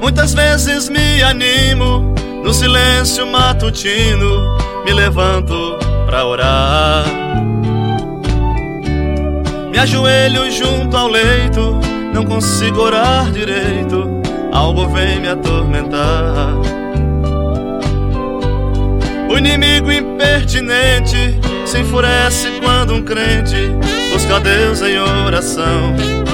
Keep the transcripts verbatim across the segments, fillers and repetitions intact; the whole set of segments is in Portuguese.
Muitas vezes me animo, no silêncio matutino, me levanto pra orar. Me ajoelho junto ao leito, não consigo orar direito, algo vem me atormentar. O inimigo impertinente se enfurece quando um crente busca a Deus em oração.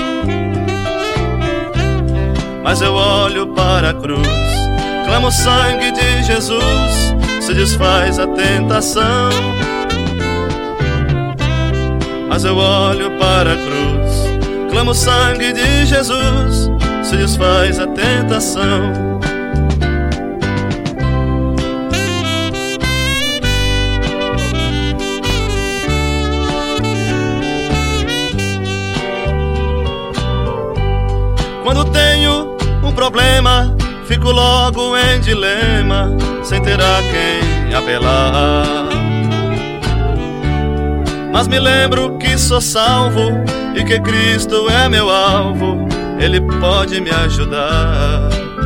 Mas eu olho para a cruz, clamo o sangue de Jesus, se desfaz a tentação. Mas eu olho para a cruz, clamo o sangue de Jesus, se desfaz a tentação. Quando tenho um problema, fico logo em dilema, sem ter a quem apelar. Mas me lembro que sou salvo e que Cristo é meu alvo, Ele pode me ajudar.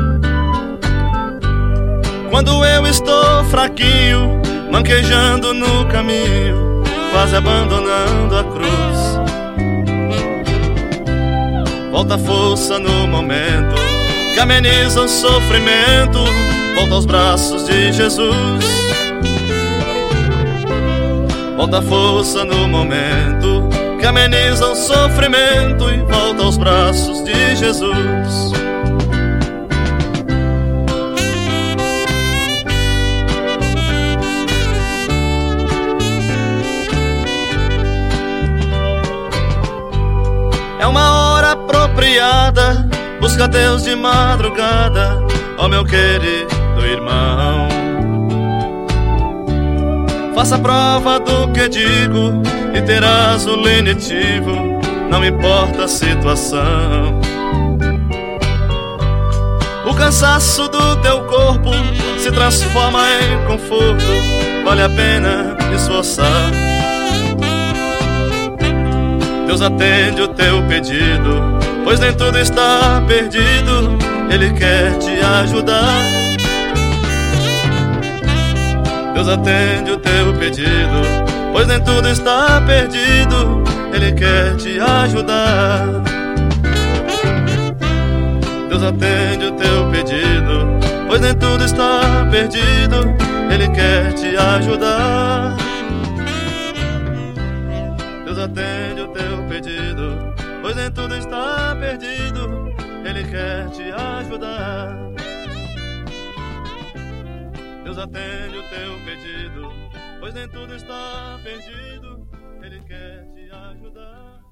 Quando eu estou fraquinho, manquejando no caminho, quase abandonando a cruz, volta a força no momento que ameniza o sofrimento, volta aos braços de Jesus. Volta a força no momento que ameniza o sofrimento e volta aos braços de Jesus. É uma hora apropriada, busca Deus de madrugada, ó meu querido irmão. Faça prova do que digo e terás o lenitivo, não importa a situação. O cansaço do teu corpo se transforma em conforto, vale a pena esforçar. Deus atende o teu pedido, pois nem tudo está perdido, Ele quer te ajudar. Deus atende o teu pedido, pois nem tudo está perdido, Ele quer te ajudar. Deus atende o teu pedido, pois nem tudo está perdido, Ele quer te ajudar. Deus atende o teu pedido, pois nem tudo está perdido, Ele quer te ajudar. Deus atende o teu pedido, pois nem tudo está perdido, Ele quer te ajudar.